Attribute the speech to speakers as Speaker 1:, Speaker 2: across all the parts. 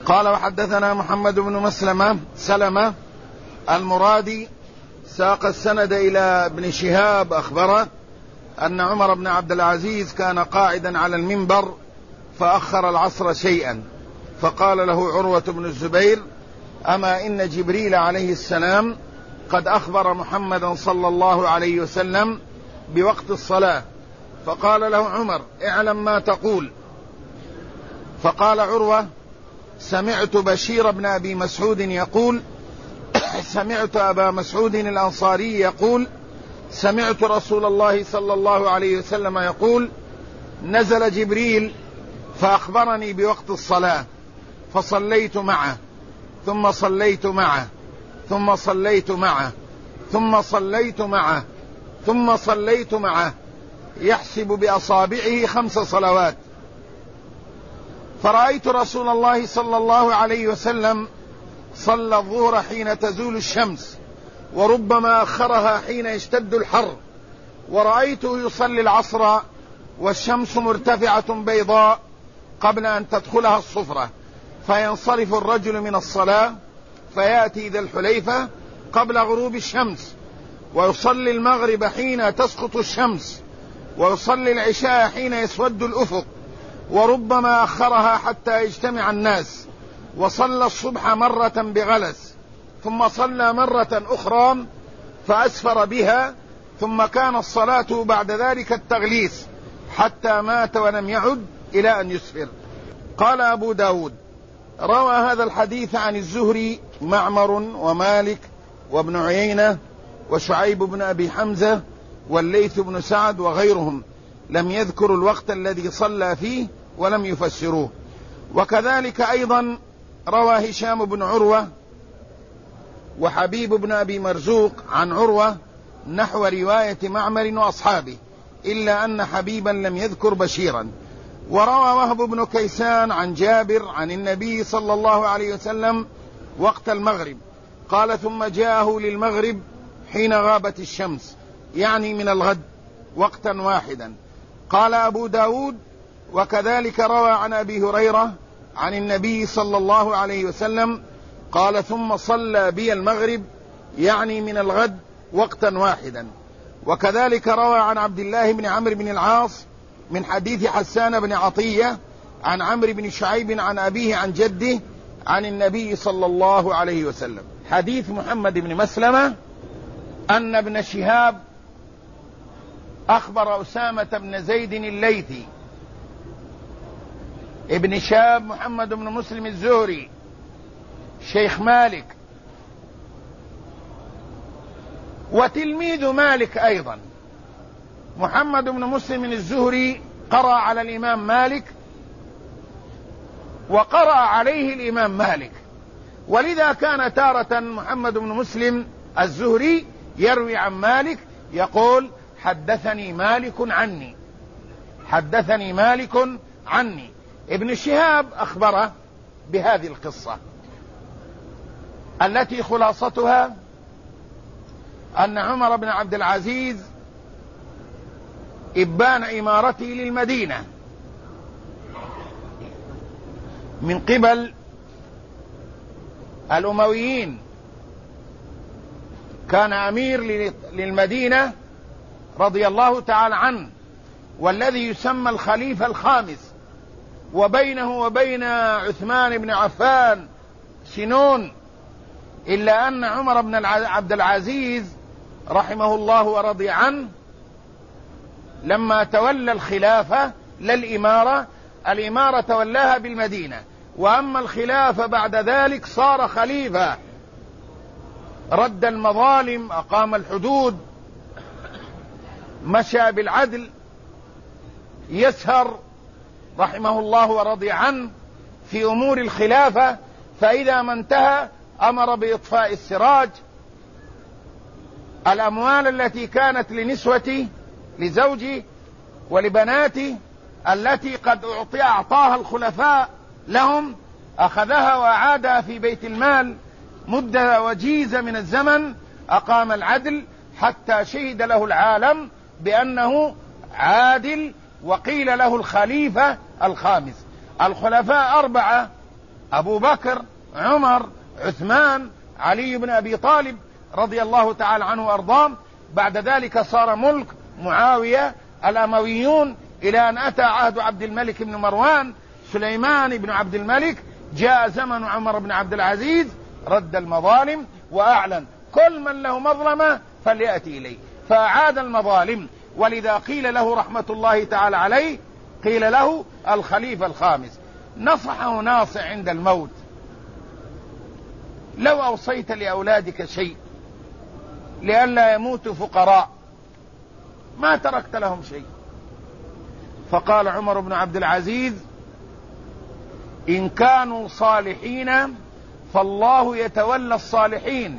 Speaker 1: قال وحدثنا محمد بن سلمة المرادي ساق السند إلى ابن شهاب أخبره أن عمر بن عبد العزيز كان قاعدا على المنبر فأخر العصر شيئا، فقال له عروة بن الزبير: أما إن جبريل عليه السلام قد أخبر محمدا صلى الله عليه وسلم بوقت الصلاة. فقال له عمر: اعلم ما تقول. فقال عروة: سمعت بشير بن أبي مسعود يقول، سمعت أبا مسعود الأنصاري يقول، سمعت رسول الله صلى الله عليه وسلم يقول: نزل جبريل فأخبرني بوقت الصلاة فصليت معه ثم صليت معه ثم صليت معه ثم صليت معه ثم صليت معه، يحسب بأصابعه 5 صلوات. فرأيت رسول الله صلى الله عليه وسلم صلى الظهر حين تزول الشمس، وربما أخرها حين يشتد الحر، ورأيته يصلي العصر والشمس مرتفعة بيضاء قبل أن تدخلها الصفرة، فينصرف الرجل من الصلاة فيأتي ذا الحليفة قبل غروب الشمس، ويصلي المغرب حين تسقط الشمس، ويصلي العشاء حين يسود الأفق، وربما أخرها حتى يجتمع الناس، وصلى الصبح مرة بغلس، ثم صلى مرة أخرى فأسفر بها، ثم كان الصلاة بعد ذلك التغليس حتى مات ولم يعد إلى أن يسفر. قال أبو داود: روى هذا الحديث عن الزهري معمر ومالك وابن عيينة وشعيب بن أبي حمزة والليث بن سعد وغيرهم، لم يذكروا الوقت الذي صلى فيه ولم يفسروه. وكذلك أيضا روى هشام بن عروة وحبيب بن أبي مرزوق عن عروة نحو رواية معمر وأصحابه، إلا أن حبيبا لم يذكر بشيرا. وروى وهب بن كيسان عن جابر عن النبي صلى الله عليه وسلم وقت المغرب، قال: ثم جاءه للمغرب حين غابت الشمس، يعني من الغد، وقتا واحدا. قال أبو داود: وكذلك روى عن أبي هريرة عن النبي صلى الله عليه وسلم قال: ثم صلى بي المغرب، يعني من الغد، وقتا واحدا. وكذلك روى عن عبد الله بن عمرو بن العاص من حديث حسان بن عطية عن عمرو بن شعيب عن أبيه عن جده عن النبي صلى الله عليه وسلم. حديث محمد بن مسلمة أن ابن شهاب أخبر أسامة بن زيد الليثي، ابن شهاب محمد بن مسلم الزهري شيخ مالك وتلميذ مالك أيضا. محمد بن مسلم الزهري قرأ على الإمام مالك وقرأ عليه الإمام مالك، ولذا كان تارة محمد بن مسلم الزهري يروي عن مالك يقول: حدثني مالك عني، حدثني مالك عني. ابن شهاب أخبره بهذه القصة التي خلاصتها أن عمر بن عبد العزيز إبان إمارته للمدينة من قبل الأمويين، كان أمير للمدينة رضي الله تعالى عنه، والذي يسمى الخليفة الخامس، وبينه وبين عثمان بن عفان سنون، إلا أن عمر بن عبد العزيز رحمه الله ورضي عنه لما تولى الخلافة للإمارة، الإمارة تولاها بالمدينة، وأما الخلافة بعد ذلك صار خليفة، رد المظالم، أقام الحدود، مشى بالعدل، يسهر رحمه الله ورضي عنه في أمور الخلافة، فإذا ما انتهى أمر بإطفاء السراج. الأموال التي كانت لنسوته لزوجه ولبناته التي قد أعطاها الخلفاء لهم أخذها وأعادها في بيت المال مدة وجيزة من الزمن، أقام العدل حتى شهد له العالم بأنه عادل، وقيل له الخليفة الخامس. الخلفاء 4 أبو بكر، عمر، عثمان، علي بن أبي طالب رضي الله تعالى عنه وأرضاه. بعد ذلك صار ملك معاوية الأمويون، إلى أن أتى عهد عبد الملك بن مروان سليمان بن عبد الملك. جاء زمن عمر بن عبد العزيز، رد المظالم وأعلن كل من له مظلمة فليأتي إليه، فأعاد المظالم. ولذا قيل له رحمة الله تعالى عليه، قيل له الخليفة الخامس. نصحه ناصح عند الموت: لو أوصيت لأولادك شيء لئلا يموتوا فقراء ما تركت لهم شيء. فقال عمر بن عبد العزيز: إن كانوا صالحين فالله يتولى الصالحين،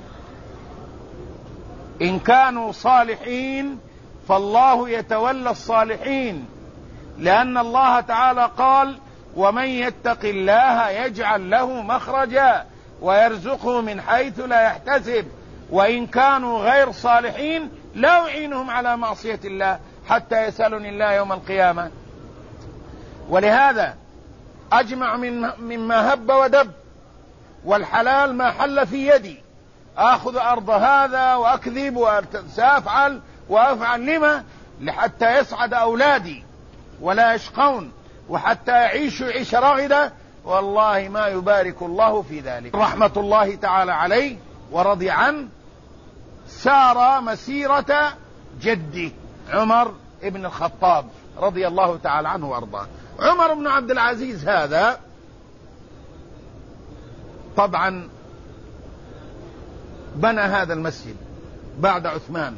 Speaker 1: إن كانوا صالحين فالله يتولى الصالحين، لأن الله تعالى قال: ومن يتق الله يجعل له مخرجا ويرزقه من حيث لا يحتسب. وإن كانوا غير صالحين لا أعينهم على معصية الله حتى يسألني الله يوم القيامة. ولهذا أجمع مما هب ودب، والحلال ما حل في يدي، آخذ أرض هذا وأكذب وسأفعل وأفعل لما؟ لحتى يسعد أولادي ولا يشقون، وحتى يعيشوا عيش راغدة. والله ما يبارك الله في ذلك. رحمة الله تعالى عليه ورضي عنه، سار مسيرة جدي عمر ابن الخطاب رضي الله تعالى عنه وارضاه. عمر بن عبد العزيز هذا طبعا بنى هذا المسجد بعد عثمان،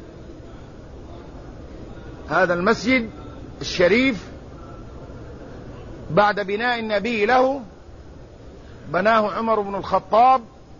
Speaker 1: هذا المسجد الشريف بعد بناء النبي له بناه عمر بن الخطاب.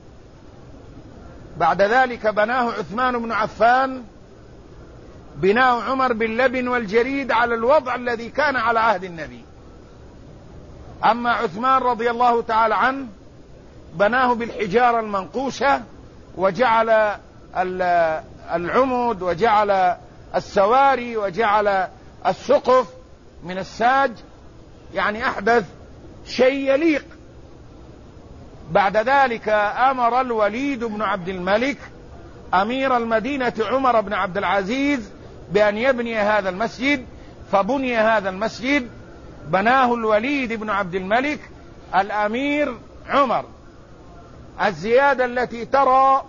Speaker 1: بعد ذلك بناه عثمان بن عفان، بناء عمر باللبن والجريد على الوضع الذي كان على عهد النبي. أما عثمان رضي الله تعالى عنه بناه بالحجارة المنقوشة، وجعل العمود وجعل السواري وجعل السقف من الساج، يعني أحدث شيء يليق. بعد ذلك أمر الوليد بن عبد الملك أمير المدينة عمر بن عبد العزيز بأن يبني هذا المسجد، فبني هذا المسجد، بناه الوليد بن عبد الملك الأمير عمر. الزيادة التي ترى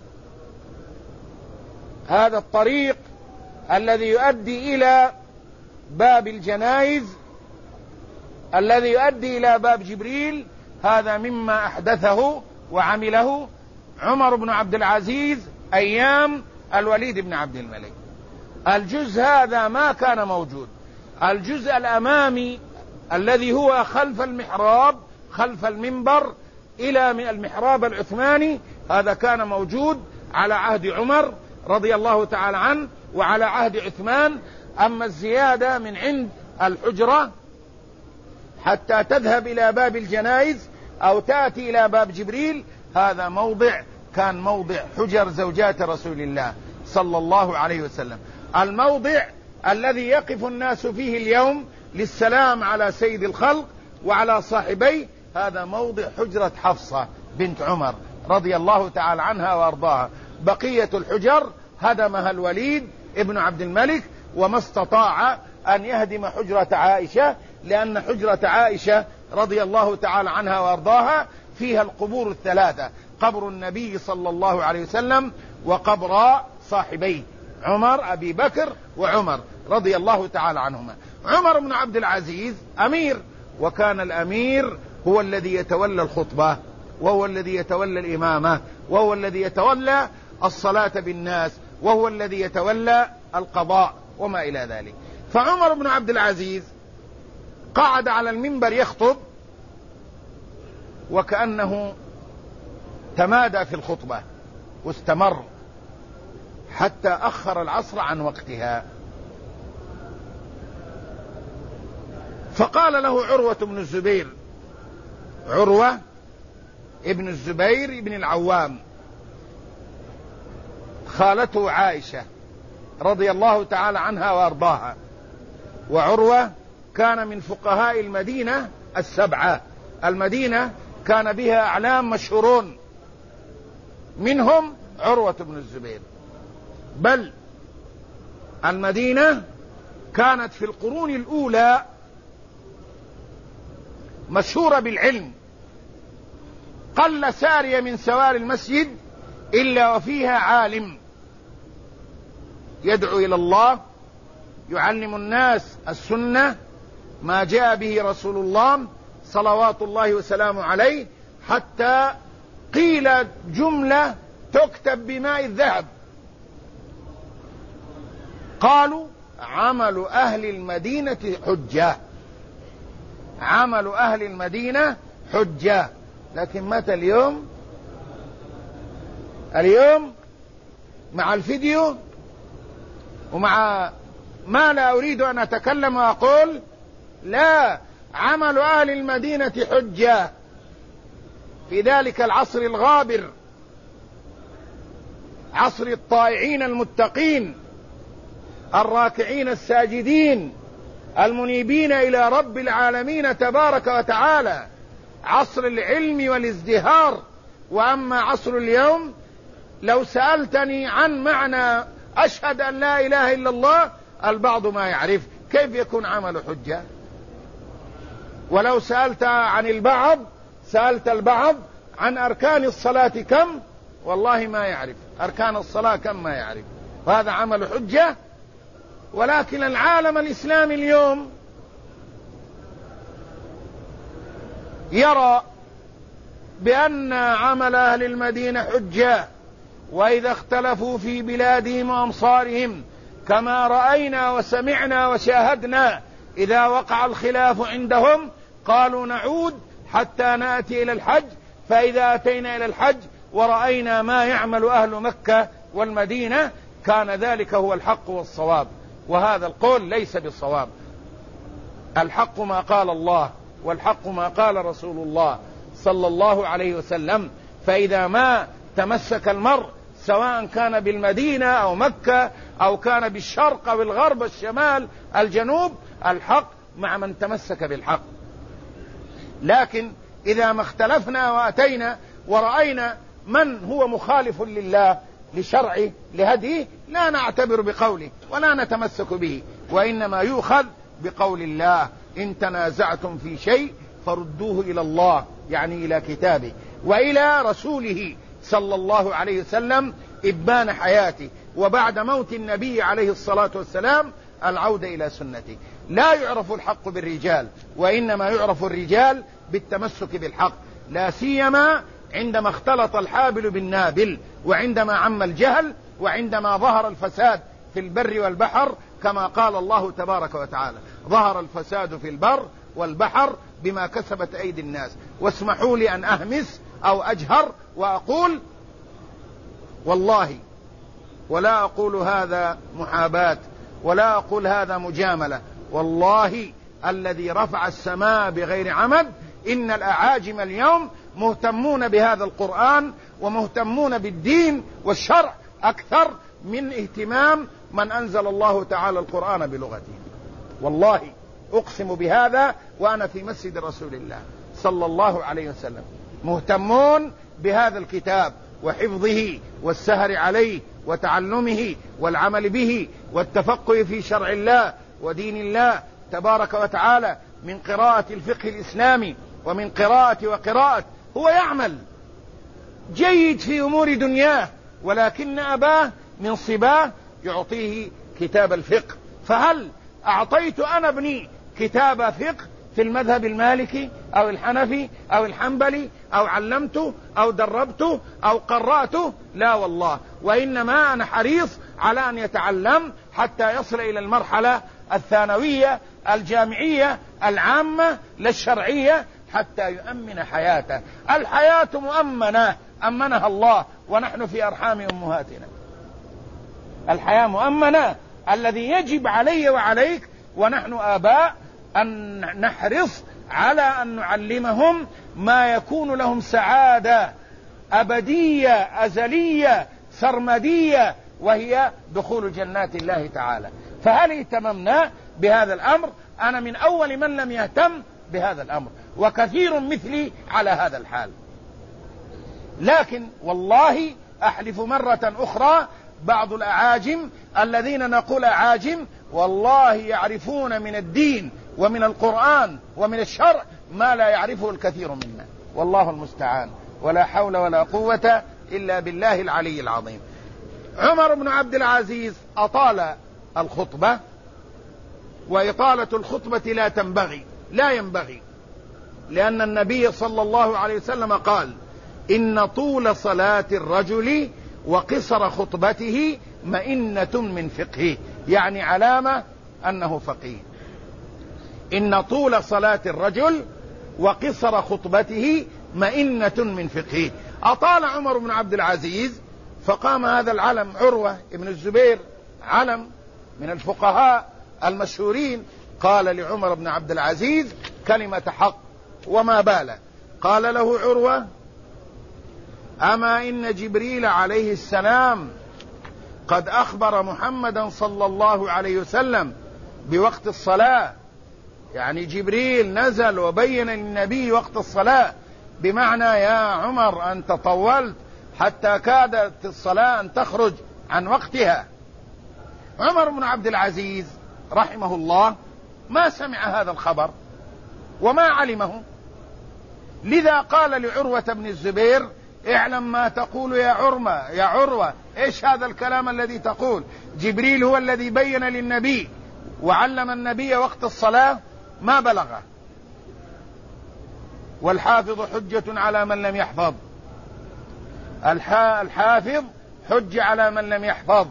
Speaker 1: هذا الطريق الذي يؤدي إلى باب الجنائز، الذي يؤدي إلى باب جبريل، هذا مما أحدثه وعمله عمر بن عبد العزيز أيام الوليد بن عبد الملك. الجزء هذا ما كان موجود. الجزء الأمامي الذي هو خلف المحراب، خلف المنبر إلى من المحراب العثماني، هذا كان موجود على عهد عمر رضي الله تعالى عنه وعلى عهد عثمان. أما الزيادة من عند الحجرة حتى تذهب إلى باب الجنائز أو تأتي إلى باب جبريل، هذا موضع كان موضع حجر زوجات رسول الله صلى الله عليه وسلم. الموضع الذي يقف الناس فيه اليوم للسلام على سيد الخلق وعلى صاحبيه، هذا موضع حجرة حفصة بنت عمر رضي الله تعالى عنها وأرضاها. بقية الحجر هدمها الوليد ابن عبد الملك، وما استطاع أن يهدم حجرة عائشة، لأن حجرة عائشة رضي الله تعالى عنها وأرضاها فيها القبور الثلاثة: قبر النبي صلى الله عليه وسلم، وقبر صاحبيه عمر أبي بكر وعمر رضي الله تعالى عنهما. عمر بن عبد العزيز أمير، وكان الأمير هو الذي يتولى الخطبة، وهو الذي يتولى الإمامة، وهو الذي يتولى الصلاة بالناس، وهو الذي يتولى القضاء وما إلى ذلك. فعمر بن عبد العزيز قعد على المنبر يخطب، وكأنه تمادى في الخطبة واستمر حتى أخر العصر عن وقتها. فقال له عروة بن الزبير، عروة ابن الزبير بن العوام، خالته عائشة رضي الله تعالى عنها وأرضاها، وعروة كان من فقهاء المدينة السبعة. المدينة كان بها أعلام مشهورون، منهم عروة بن الزبير. بل المدينة كانت في القرون الأولى مشهورة بالعلم، قل سارية من سوار المسجد إلا وفيها عالم يدعو إلى الله، يعلم الناس السنة ما جاء به رسول الله صلوات الله وسلامه عليه، حتى قيل جملة تكتب بماء الذهب، قالوا عمل أهل المدينة حجة، عمل أهل المدينة حجة. لكن متى اليوم؟ اليوم مع الفيديو ومع ما لا أريد أن أتكلم وأقول لا، عمل أهل المدينة حجة في ذلك العصر الغابر، عصر الطائعين المتقين الراكعين الساجدين المنيبين إلى رب العالمين تبارك وتعالى، عصر العلم والازدهار. وأما عصر اليوم لو سألتني عن معنى أشهد أن لا إله إلا الله البعض ما يعرف، كيف يكون عمل حجة؟ ولو سألت عن البعض، سألت البعض عن أركان الصلاة كم، والله ما يعرف أركان الصلاة كم، ما يعرف، وهذا عمل حجة. ولكن العالم الإسلامي اليوم يرى بأن عمل أهل المدينة حجة، وإذا اختلفوا في بلادهم وأمصارهم كما رأينا وسمعنا وشاهدنا، إذا وقع الخلاف عندهم قالوا نعود حتى نأتي إلى الحج، فإذا أتينا إلى الحج ورأينا ما يعمل أهل مكة والمدينة كان ذلك هو الحق والصواب. وهذا القول ليس بالصواب. الحق ما قال الله، والحق ما قال رسول الله صلى الله عليه وسلم. فإذا ما تمسك المرء سواء كان بالمدينة أو مكة أو كان بالشرق أو الغرب الشمال الجنوب، الحق مع من تمسك بالحق. لكن إذا ما اختلفنا وأتينا ورأينا من هو مخالف لله لشرعه لهديه، لا نعتبر بقوله ولا نتمسك به، وإنما يؤخذ بقول الله: إن تنازعتم في شيء فردوه إلى الله، يعني إلى كتابه وإلى رسوله صلى الله عليه وسلم إبان حياته، وبعد موت النبي عليه الصلاة والسلام العودة إلى سنته. لا يعرف الحق بالرجال، وإنما يعرف الرجال بالتمسك بالحق، لا سيما عندما اختلط الحابل بالنابل، وعندما عم الجهل، وعندما ظهر الفساد في البر والبحر، كما قال الله تبارك وتعالى: ظهر الفساد في البر والبحر بما كسبت أيدي الناس. واسمحوا لي أن أهمس أو أجهر وأقول والله، ولا أقول هذا محاباة ولا أقول هذا مجاملة، والله الذي رفع السماء بغير عمد إن الأعاجم اليوم مهتمون بهذا القرآن ومهتمون بالدين والشرع أكثر من اهتمام من أنزل الله تعالى القرآن بلغتهم. والله أقسم بهذا وأنا في مسجد رسول الله صلى الله عليه وسلم، مهتمون بهذا الكتاب وحفظه والسهر عليه وتعلمه والعمل به والتفقه في شرع الله ودين الله تبارك وتعالى، من قراءة الفقه الإسلامي ومن قراءة وقراءة. هو يعمل جيد في أمور دنياه، ولكن أباه من صباه يعطيه كتاب الفقه. فهل أعطيت أنا ابني كتاب فقه في المذهب المالكي أو الحنفي أو الحنبلي أو علمته أو دربته أو قرأته؟ لا والله، وإنما أنا حريص على أن يتعلم حتى يصل إلى المرحلة الثانوية الجامعية العامة للشرعية حتى يؤمن حياته. الحياة مؤمنة، أمنها الله، ونحن في أرحام أمهاتنا. الحياة مؤمنة، الذي يجب علي وعليك ونحن آباء أن نحرص على أن نعلمهم ما يكون لهم سعادة أبدية أزلية سرمدية، وهي دخول جنات الله تعالى. فهل اهتممنا بهذا الأمر؟ أنا من أول من لم يهتم بهذا الأمر، وكثير مثلي على هذا الحال. لكن والله أحلف مرة أخرى بعض الأعاجم الذين نقول أعاجم والله يعرفون من الدين ومن القرآن ومن الشرع ما لا يعرفه الكثير منا، والله المستعان، ولا حول ولا قوة إلا بالله العلي العظيم. عمر بن عبد العزيز أطال الخطبة، وإطالة الخطبة لا ينبغي، لأن النبي صلى الله عليه وسلم قال: إن طول صلاة الرجل وقصر خطبته مئنة من فقهه، يعني علامة أنه فقيه. إن طول صلاة الرجل وقصر خطبته مئنة من فقهه. أطال عمر بن عبد العزيز، فقام هذا العلم عروة بن الزبير، علم من الفقهاء المشهورين، قال لعمر بن عبد العزيز كلمة حق وما باله. قال له عروة: أما إن جبريل عليه السلام قد أخبر محمدا صلى الله عليه وسلم بوقت الصلاة، يعني جبريل نزل وبين للنبي وقت الصلاة، بمعنى يا عمر أنت طولت حتى كادت الصلاة أن تخرج عن وقتها. عمر بن عبد العزيز رحمه الله ما سمع هذا الخبر وما علمه، لذا قال لعروة بن الزبير: اعلم ما تقول يا عروة، ايش هذا الكلام الذي تقول؟ جبريل هو الذي بين للنبي وعلم النبي وقت الصلاة ما بلغه، والحافظ حجة على من لم يحفظ. الحافظ حج على من لم يحفظ.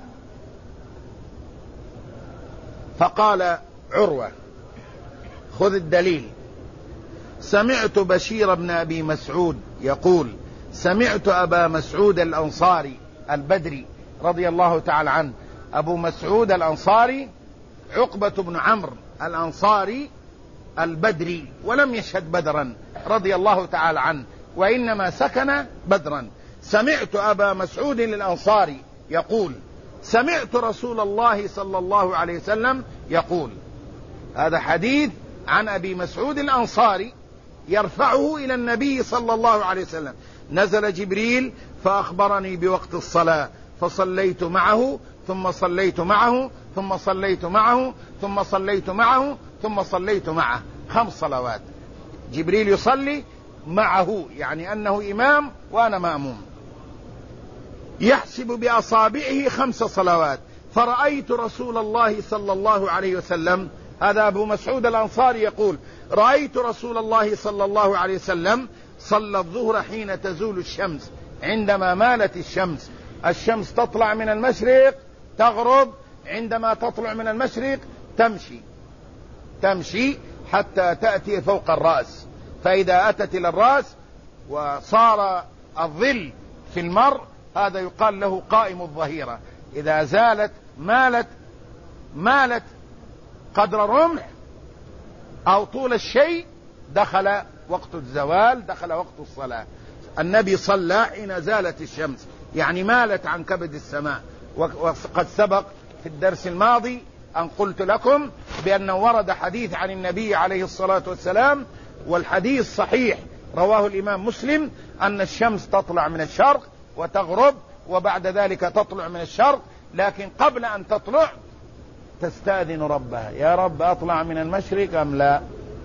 Speaker 1: فقال عروة: خذ الدليل، سمعت بشير بن أبي مسعود يقول: سمعت أبا مسعود الأنصاري البدري رضي الله تعالى عنه. أبو مسعود الأنصاري عقبة بن عمرو الأنصاري البدري، ولم يشهد بدرا رضي الله تعالى عنه، وإنما سكن بدرا. سمعت أبا مسعود الأنصاري يقول: سمعت رسول الله صلى الله عليه وسلم يقول. هذا حديث عن أبي مسعود الأنصاري يرفعه إلى النبي صلى الله عليه وسلم: نزل جبريل فأخبرني بوقت الصلاة فصليت معه ثم صليت معه ثم صليت معه ثم صليت معه ثم صليت معه. 5 صلوات جبريل يصلي معه، يعني أنه إمام وأنا مأموم. يحسب بأصابعه 5 صلوات. فرأيت رسول الله صلى الله عليه وسلم، هذا أبو مسعود الأنصاري يقول: رأيت رسول الله صلى الله عليه وسلم صلى الظهر حين تزول الشمس، عندما مالت الشمس. الشمس تطلع من المشرق تغرب، عندما تطلع من المشرق تمشي حتى تأتي فوق الرأس، فإذا أتت إلى الرأس وصار الظل في المرء، هذا يقال له قائم الظهيرة. إذا زالت مالت قدر رمح أو طول الشيء، دخل وقت الزوال، دخل وقت الصلاة. النبي صلى حين زالت الشمس، يعني مالت عن كبد السماء. وقد سبق في الدرس الماضي أن قلت لكم بأنه ورد حديث عن النبي عليه الصلاة والسلام، والحديث صحيح رواه الإمام مسلم، أن الشمس تطلع من الشرق وتغرب، وبعد ذلك تطلع من الشرق، لكن قبل أن تطلع تستأذن ربها: يا رب أطلع من المشرق أم لا؟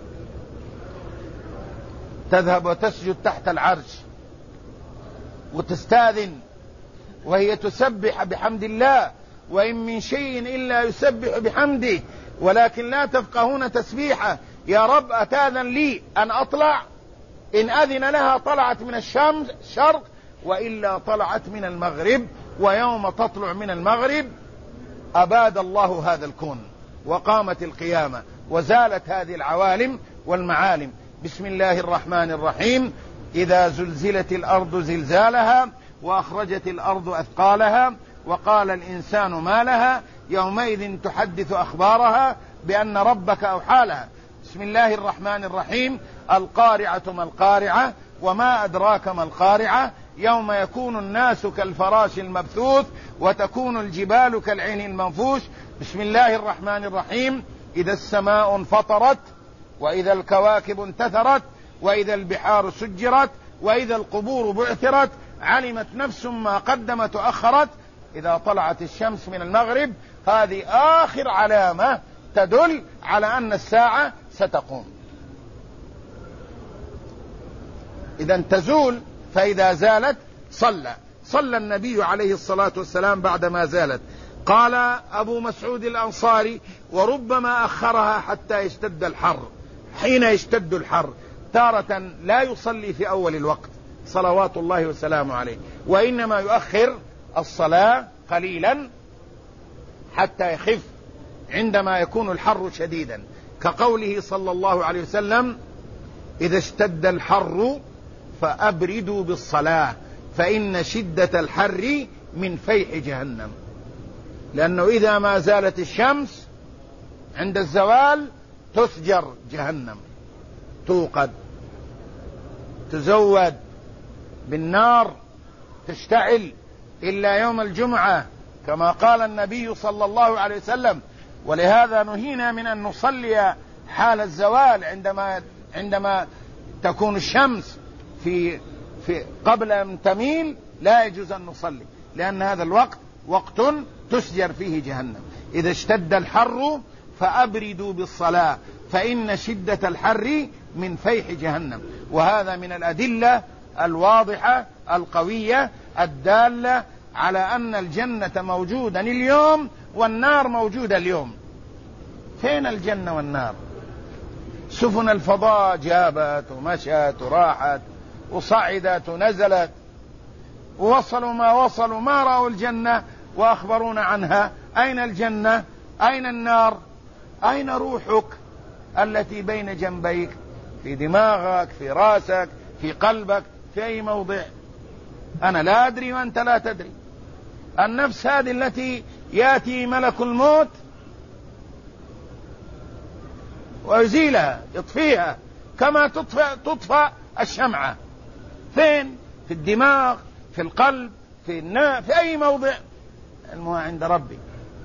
Speaker 1: تذهب وتسجد تحت العرش وتستأذن، وهي تسبح بحمد الله: وإن من شيء إلا يسبح بحمده ولكن لا تفقهون تسبيحه. يا رب أتاذن لي أن أطلع؟ إن أذن لها طلعت من الشرق، وإلا طلعت من المغرب. ويوم تطلع من المغرب أباد الله هذا الكون وقامت القيامة وزالت هذه العوالم والمعالم. بسم الله الرحمن الرحيم: إذا زلزلت الأرض زلزالها وأخرجت الأرض أثقالها وقال الإنسان ما لها يومئذ تحدث أخبارها بأن ربك أوحى لها. بسم الله الرحمن الرحيم: القارعة ما القارعة وما أدراك ما القارعة يوم يكون الناس كالفراش المبثوث وتكون الجبال كالعهن المنفوش. بسم الله الرحمن الرحيم: إذا السماء انفطرت وإذا الكواكب انتثرت وإذا البحار سجرت وإذا القبور بعثرت علمت نفس ما قدمت وأخرت. إذا طلعت الشمس من المغرب هذه آخر علامة تدل على أن الساعة ستقوم. إذا تزول، فإذا زالت صلى النبي عليه الصلاة والسلام بعدما زالت. قال أبو مسعود الأنصاري: وربما أخرها حتى يشتد الحر. حين يشتد الحر تارة لا يصلي في أول الوقت صلوات الله وسلامه عليه، وإنما يؤخر الصلاة قليلا حتى يخف عندما يكون الحر شديدا، كقوله صلى الله عليه وسلم: إذا اشتد الحر فأبردوا بالصلاة فإن شدة الحر من فيح جهنم. لأنه إذا ما زالت الشمس عند الزوال تسجر جهنم، توقد، تزود بالنار، تشتعل، إلا يوم الجمعة كما قال النبي صلى الله عليه وسلم. ولهذا نهينا من أن نصلي حال الزوال عندما تكون الشمس في قبل أن تميل، لا يجوز أن نصلي، لأن هذا الوقت وقت تسجر فيه جهنم. إذا اشتد الحر فأبردوا بالصلاة فإن شدة الحر من فيح جهنم. وهذا من الأدلة الواضحة القوية الدالة على أن الجنة موجودة اليوم والنار موجودة اليوم. فين الجنة والنار؟ سفن الفضاء جابت ومشت وراحت وصعدت ونزلت ووصلوا ما وصلوا، ما رأوا الجنة وأخبرونا عنها. أين الجنة؟ أين النار؟ أين روحك التي بين جنبيك؟ في دماغك، في راسك، في قلبك، في أي موضع؟ أنا لا أدري وأنت لا تدري. النفس هذه التي يأتي ملك الموت ويزيلها، يطفيها كما تطفى الشمعة. فين؟ في الدماغ، في القلب، في أي موضع، المهم عند ربي.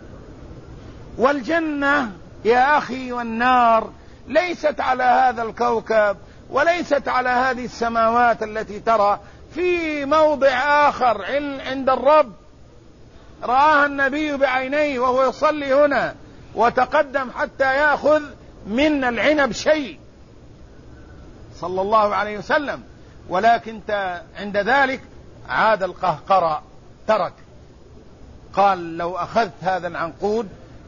Speaker 1: والجنة يا أخي والنار ليست على هذا الكوكب وليست على هذه السماوات التي ترى، في موضع آخر عند الرب رآها النبي بعينيه وهو يصلي هنا، وتقدم حتى يأخذ من العنب شيء صلى الله عليه وسلم، ولكن عند ذلك عاد القهقرى، ترك. قال: لو أخذت هذا العنقود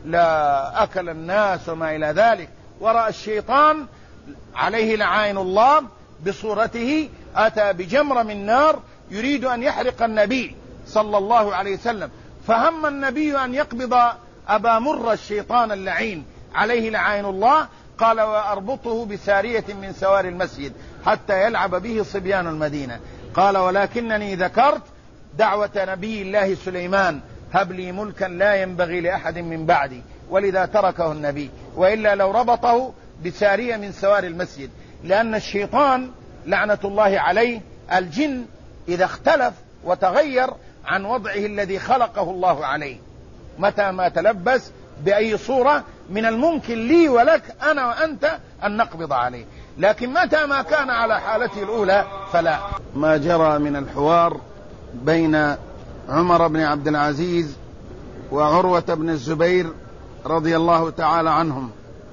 Speaker 1: لا أكل الناس وما إلى ذلك. ورأى الشيطان عليه لعائن الله بصورته أتى بجمرة من نار يريد أن يحرق النبي صلى الله عليه وسلم، فهم النبي أن يقبض أبا مر الشيطان اللعين عليه لعائن الله. قال: وأربطه بسارية من سوار المسجد حتى يلعب به صبيان المدينة. قال: ولكنني ذكرت دعوة نبي الله سليمان: هب لي ملكا لا ينبغي لأحد من بعدي، ولذا تركه النبي، وإلا لو ربطه بسارية من سوار المسجد. لأن الشيطان لعنة الله عليه، الجن إذا اختلف وتغير عن وضعه الذي خلقه الله عليه، متى ما تلبس بأي صورة من الممكن لي ولك أنا وأنت أن نقبض عليه، لكن متى ما كان على حالته الأولى فلا. ما جرى من الحوار بين عمر بن عبد العزيز وعروة بن الزبير رضي الله تعالى عنهم،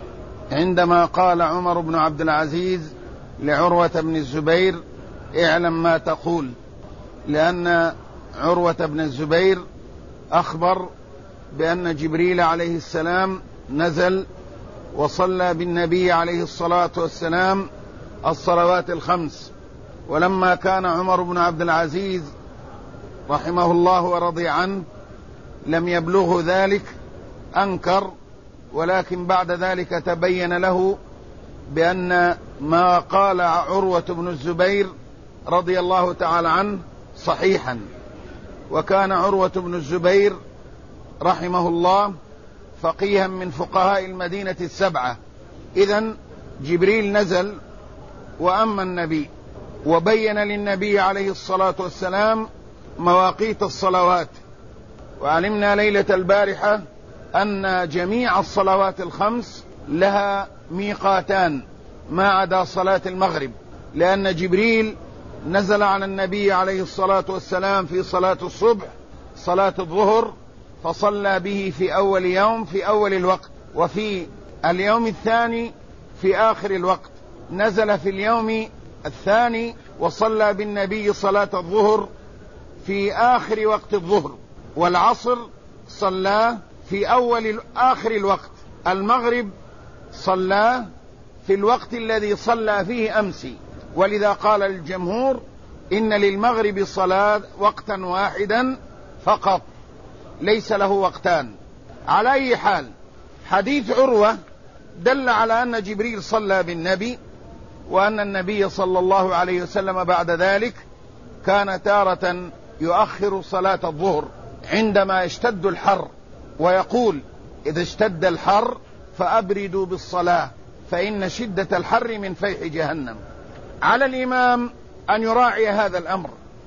Speaker 1: عندما قال عمر بن عبد العزيز لعروة بن الزبير: اعلم ما تقول، لأن عروة بن الزبير أخبر بأن جبريل عليه السلام نزل وصلى بالنبي عليه الصلاة والسلام الصلوات الخمس. ولما كان عمر بن عبد العزيز رحمه الله ورضي عنه لم يبلغه ذلك أنكر، ولكن بعد ذلك تبين له بأن ما قال عروة بن الزبير رضي الله تعالى عنه صحيحا. وكان عروة بن الزبير رحمه الله فقيها من فقهاء المدينة السبعة. إذن جبريل نزل وأما النبي وبين للنبي عليه الصلاة والسلام مواقيت الصلوات. وعلمنا ليلة البارحة أن جميع الصلوات الخمس لها ميقاتان ما عدا صلاة المغرب، لأن جبريل نزل على النبي عليه الصلاة والسلام في صلاة الصبح صلاة الظهر، فصلى به في أول يوم في أول الوقت، وفي اليوم الثاني في آخر الوقت. نزل في اليوم الثاني وصلى بالنبي صلاة الظهر في آخر وقت الظهر، والعصر صلى في آخر الوقت، المغرب صلى في الوقت الذي صلى فيه أمس. ولذا قال الجمهور إن للمغرب صلاة وقتا واحدا فقط، ليس له وقتان. على أي حال، حديث عروة دل على أن جبريل صلى بالنبي، وأن النبي صلى الله عليه وسلم بعد ذلك كان تارة يؤخر صلاة الظهر عندما يشتد الحر، ويقول: إذا اشتد الحر فأبردوا بالصلاة فإن شدة الحر من فيح جهنم. على الإمام أن يراعي هذا الأمر،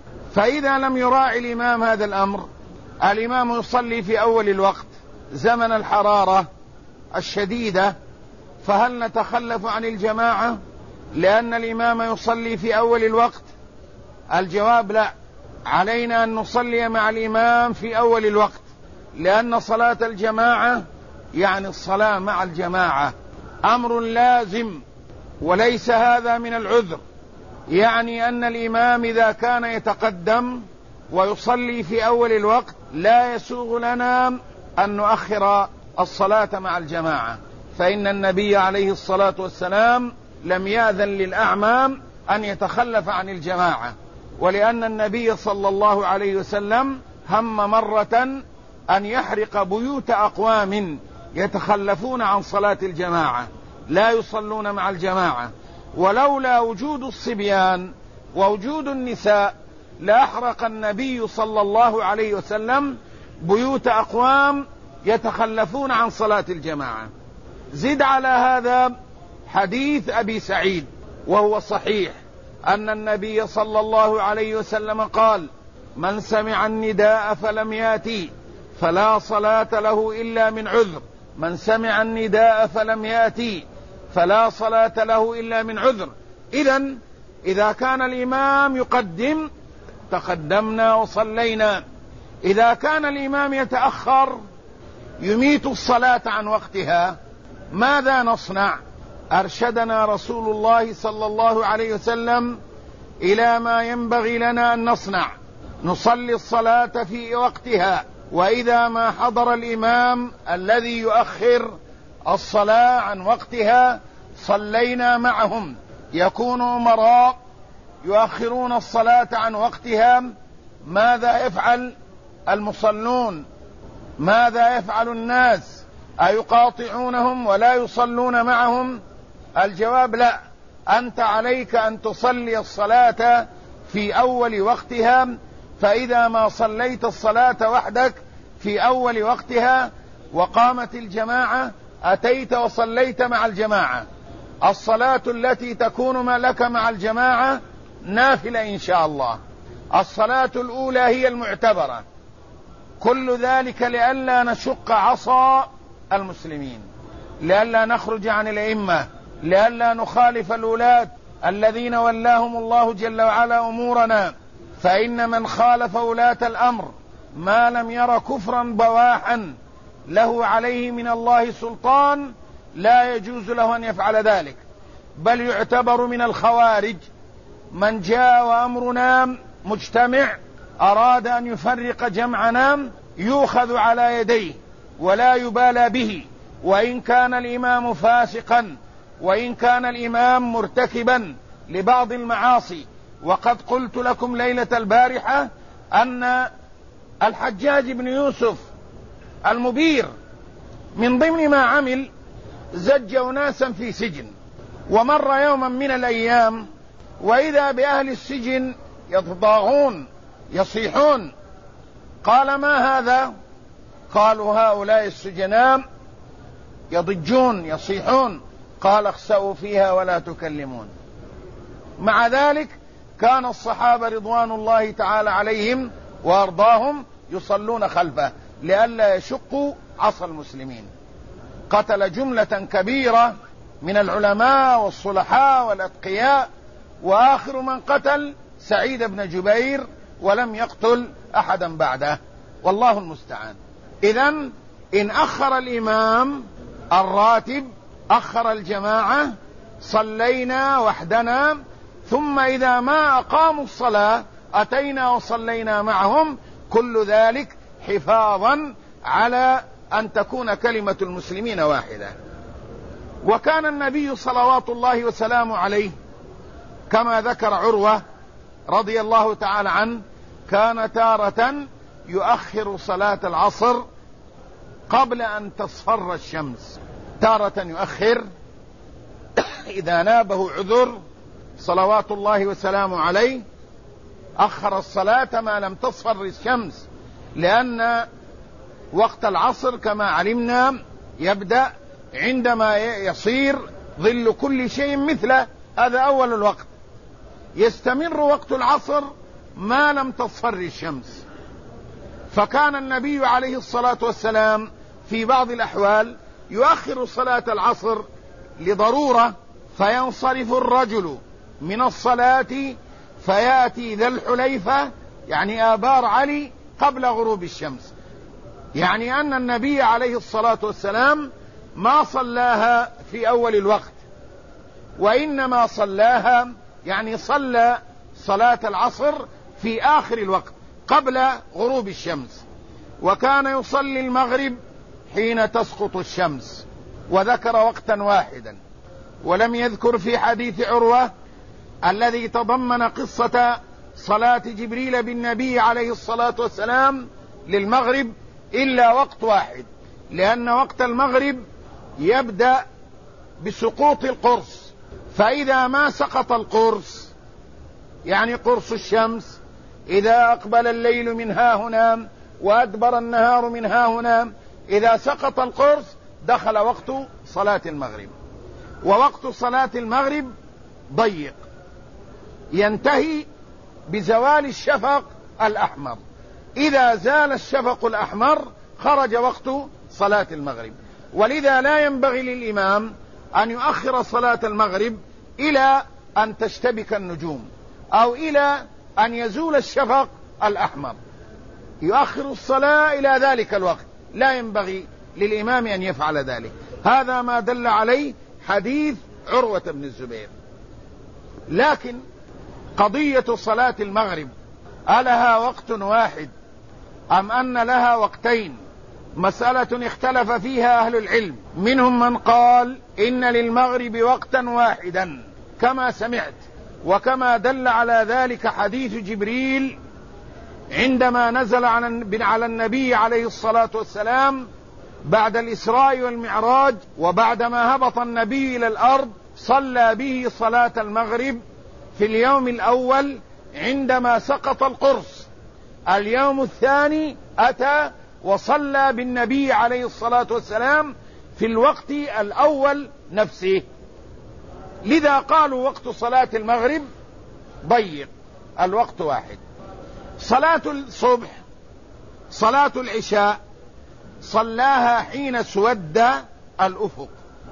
Speaker 1: فإذا لم يراعي الإمام هذا الأمر، الإمام يصلي في أول الوقت زمن الحرارة الشديدة، فهل نتخلف عن الجماعة لأن الإمام يصلي في أول الوقت؟ الجواب: لا، علينا أن نصلي مع الإمام في أول الوقت، لأن صلاة الجماعة يعني الصلاة مع الجماعة أمر لازم، وليس هذا من العذر. يعني أن الإمام إذا كان يتقدم ويصلي في أول الوقت لا يسوغ لنا أن نؤخر الصلاة مع الجماعة، فإن النبي عليه الصلاة والسلام لم يأذن للأعمام أن يتخلف عن الجماعة، ولأن النبي صلى الله عليه وسلم هم مرة أن يحرق بيوت أقوام يتخلفون عن صلاة الجماعة، لا يصلون مع الجماعة، ولولا وجود الصبيان ووجود النساء لأحرق النبي صلى الله عليه وسلم بيوت أقوام يتخلفون عن صلاة الجماعة. زد على هذا حديث أبي سعيد، وهو صحيح، أن النبي صلى الله عليه وسلم قال: من سمع النداء فلم يأتي فلا صلاة له إلا من عذر. من سمع النداء فلم يأتي فلا صلاة له إلا من عذر. إذن إذا كان الإمام يقدم تقدمنا وصلينا، إذا كان الإمام يتأخر يميت الصلاة عن وقتها، ماذا نصنع؟ أرشدنا رسول الله صلى الله عليه وسلم إلى ما ينبغي لنا أن نصنع: نصلي الصلاة في وقتها، وإذا ما حضر الإمام الذي يؤخر الصلاة عن وقتها صلينا معهم. يكون أمراء يؤخرون الصلاة عن وقتها، ماذا يفعل المصلون؟ ماذا يفعل الناس؟ أيقاطعونهم ولا يصلون معهم؟ الجواب: لا، أنت عليك أن تصلي الصلاة في أول وقتها، فإذا ما صليت الصلاة وحدك في أول وقتها وقامت الجماعة أتيت وصليت مع الجماعة. الصلاة التي تكون لك مع الجماعة نافلة إن شاء الله، الصلاة الأولى هي المعتبرة. كل ذلك لئلا نشق عصا المسلمين، لئلا نخرج عن الأئمة، لئلا نخالف الولاة الذين ولاهم الله جل وعلا أمورنا، فإن من خالف ولاة الأمر ما لم ير كفرا بواحا له عليه من الله سلطان لا يجوز له أن يفعل ذلك، بل يعتبر من الخوارج من جاء وأمرنا مجتمع أراد أن يفرق جمعنا يؤخذ على يديه ولا يبالى به، وإن كان الإمام فاسقا، وإن كان الإمام مرتكبا لبعض المعاصي. وقد قلت لكم ليلة البارحة أن الحجاج بن يوسف المبير من ضمن ما عمل زج أناسا في سجن، ومر يوما من الأيام وإذا بأهل السجن يتضاغون يصيحون. قال: ما هذا؟ قالوا: هؤلاء السجناء يضجون يصيحون. قال: اخسأوا فيها ولا تكلمون. مع ذلك كان الصحابة رضوان الله تعالى عليهم وأرضاهم يصلون خلفه لئلا يشقوا عصا المسلمين. قتل جملة كبيرة من العلماء والصلحاء والأتقياء وآخر من قتل سعيد بن جبير ولم يقتل أحدا بعده، والله المستعان. إذن إن أخر الإمام الراتب أخر الجماعة، صلينا وحدنا، ثم إذا ما أقاموا الصلاة أتينا وصلينا معهم، كل ذلك حفاظا على أن تكون كلمة المسلمين واحدة. وكان النبي صلوات الله وسلامه عليه كما ذكر عروة رضي الله تعالى عنه كان تارة يؤخر صلاة العصر قبل أن تصفر الشمس، تارة يؤخر إذا نابه عذر صلوات الله وسلامه عليه أخر الصلاة ما لم تصفر الشمس، لأن وقت العصر كما علمنا يبدأ عندما يصير ظل كل شيء مثله، هذا أول الوقت، يستمر وقت العصر ما لم تصفر الشمس. فكان النبي عليه الصلاة والسلام في بعض الأحوال يؤخر صلاة العصر لضرورة، فينصرف الرجل من الصلاة فيأتي ذا الحليفة يعني آبار علي قبل غروب الشمس، يعني أن النبي عليه الصلاة والسلام ما صلاها في أول الوقت، وإنما صلاها يعني صلى صلاة العصر في آخر الوقت قبل غروب الشمس. وكان يصلي المغرب حين تسقط الشمس، وذكر وقتا واحدا، ولم يذكر في حديث عروة الذي تضمن قصة صلاة جبريل بالنبي عليه الصلاة والسلام للمغرب إلا وقت واحد، لأن وقت المغرب يبدأ بسقوط القرص، فإذا ما سقط القرص يعني قرص الشمس، إذا أقبل الليل من ها هنا وأدبر النهار من ها هنا، إذا سقط القرص دخل وقت صلاة المغرب. ووقت صلاة المغرب ضيق ينتهي بزوال الشفق الأحمر، إذا زال الشفق الأحمر خرج وقت صلاة المغرب. ولذا لا ينبغي للإمام أن يؤخر صلاة المغرب إلى أن تشتبك النجوم أو إلى أن يزول الشفق الأحمر، يؤخر الصلاة إلى ذلك الوقت، لا ينبغي للإمام أن يفعل ذلك. هذا ما دل عليه حديث عروة بن الزبير. لكن قضية صلاة المغرب ألها وقت واحد أم أن لها وقتين؟ مسألة اختلف فيها أهل العلم، منهم من قال إن للمغرب وقتا واحدا كما سمعت، وكما دل على ذلك حديث جبريل عندما نزل على النبي عليه الصلاة والسلام بعد الإسراء والمعراج، وبعدما هبط النبي إلى الأرض صلى به صلاة المغرب في اليوم الأول عندما سقط القرص. اليوم الثاني أتى وصلى بالنبي عليه الصلاة والسلام في الوقت الأول نفسه، لذا قالوا وقت صلاة المغرب ضيق، الوقت واحد. صلاة الصبح صلاة العشاء صلاها حين سود الأفق،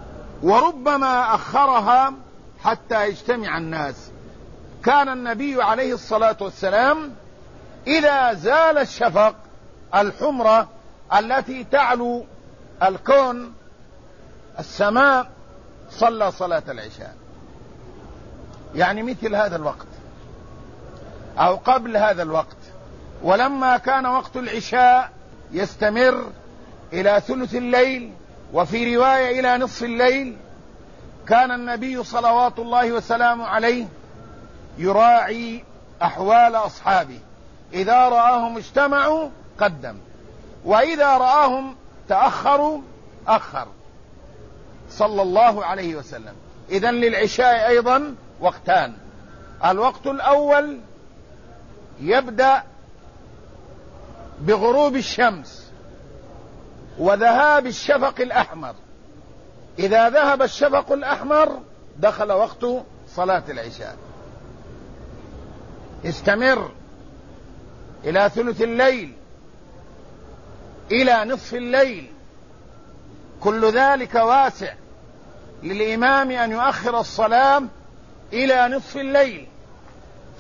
Speaker 1: وربما أخرها حتى يجتمع الناس. كان النبي عليه الصلاة والسلام إذا زال الشفق الحمرة التي تعلو الكون السماء صلى صلاة العشاء، يعني مثل هذا الوقت أو قبل هذا الوقت. ولما كان وقت العشاء يستمر إلى ثلث الليل وفي رواية إلى نصف الليل، كان النبي صلوات الله وسلامه عليه يراعي أحوال أصحابه، إذا رآهم اجتمعوا قدم، وإذا رآهم تأخروا أخر صلى الله عليه وسلم. إذن للعشاء أيضا وقتان، الوقت الأول يبدأ بغروب الشمس وذهاب الشفق الأحمر، إذا ذهب الشفق الأحمر دخل وقت صلاة العشاء، استمر إلى ثلث الليل إلى نصف الليل، كل ذلك واسع للإمام أن يؤخر الصلاة إلى نصف الليل،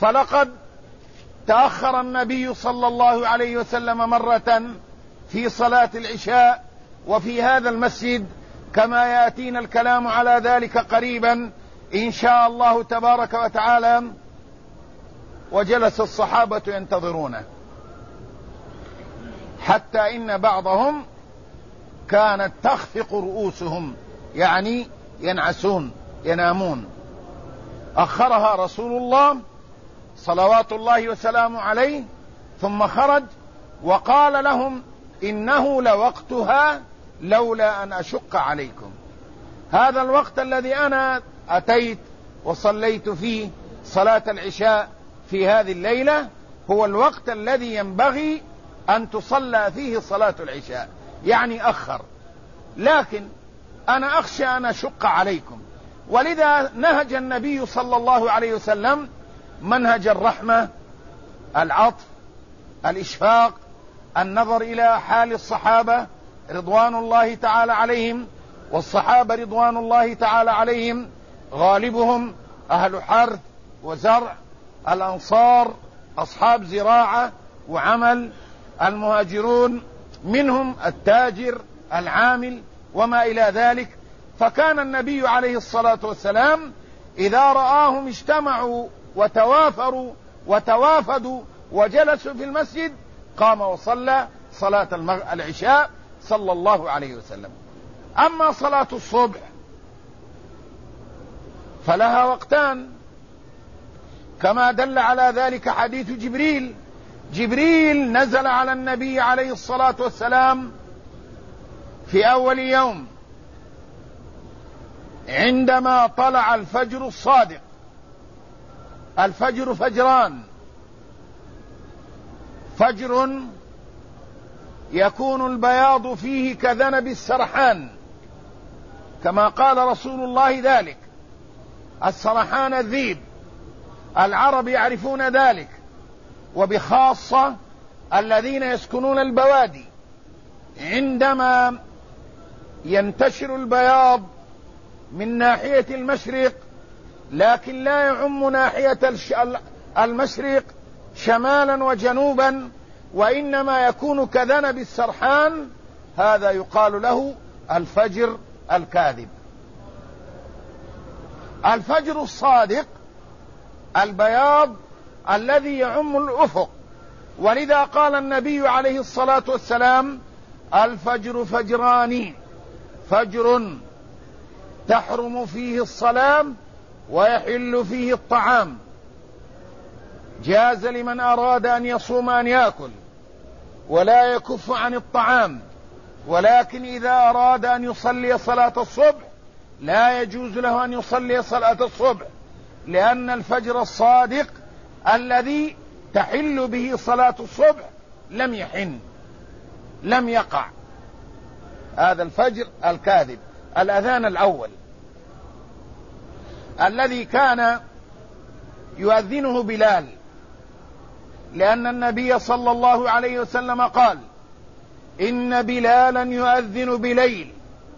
Speaker 1: فلقد تأخر النبي صلى الله عليه وسلم مرة في صلاة العشاء وفي هذا المسجد، كما يأتينا الكلام على ذلك قريبا إن شاء الله تبارك وتعالى، وجلس الصحابة ينتظرونه، حتى إن بعضهم كانت تخفق رؤوسهم، يعني ينعسون ينامون. أخرها رسول الله صلوات الله وسلامه عليه، ثم خرج وقال لهم إنه لوقتها لولا أن أشق عليكم. هذا الوقت الذي أنا أتيت وصليت فيه صلاة العشاء في هذه الليلة هو الوقت الذي ينبغي أن تصلى فيه صلاة العشاء، يعني أخر، لكن أنا أخشى أن أشق عليكم. ولذا نهج النبي صلى الله عليه وسلم منهج الرحمة، العطف، الإشفاق، النظر إلى حال الصحابة رضوان الله تعالى عليهم، والصحابة رضوان الله تعالى عليهم غالبهم أهل حرث وزرع، الأنصار أصحاب زراعة وعمل، المهاجرون منهم التاجر العامل وما إلى ذلك. فكان النبي عليه الصلاة والسلام إذا رآهم اجتمعوا وتوافروا وتوافدوا وجلسوا في المسجد قام وصلى صلاة العشاء صلى الله عليه وسلم. أما صلاة الصبح فلها وقتان، كما دل على ذلك حديث جبريل. جبريل نزل على النبي عليه الصلاة والسلام في أول يوم عندما طلع الفجر الصادق. الفجر فجران: فجر يكون البياض فيه كذنب السرحان، كما قال رسول الله ذلك، السرحان الذيب، العرب يعرفون ذلك، وبخاصة الذين يسكنون البوادي، عندما ينتشر البياض من ناحية المشرق لكن لا يعم ناحية المشرق شمالا وجنوبا، وإنما يكون كذنب السرحان، هذا يقال له الفجر الكاذب. الفجر الصادق البياض الذي يعم الأفق، ولذا قال النبي عليه الصلاة والسلام: الفجر فجران: فجر تحرم فيه الصلاة ويحل فيه الطعام، جاز لمن أراد أن يصوم أن يأكل ولا يكف عن الطعام، ولكن إذا أراد أن يصلي صلاة الصبح لا يجوز له أن يصلي صلاة الصبح، لأن الفجر الصادق الذي تحل به صلاة الصبح لم يحن، لم يقع. هذا الفجر الكاذب. الأذان الأول الذي كان يؤذنه بلال، لأن النبي صلى الله عليه وسلم قال: إن بلالا يؤذن بليل،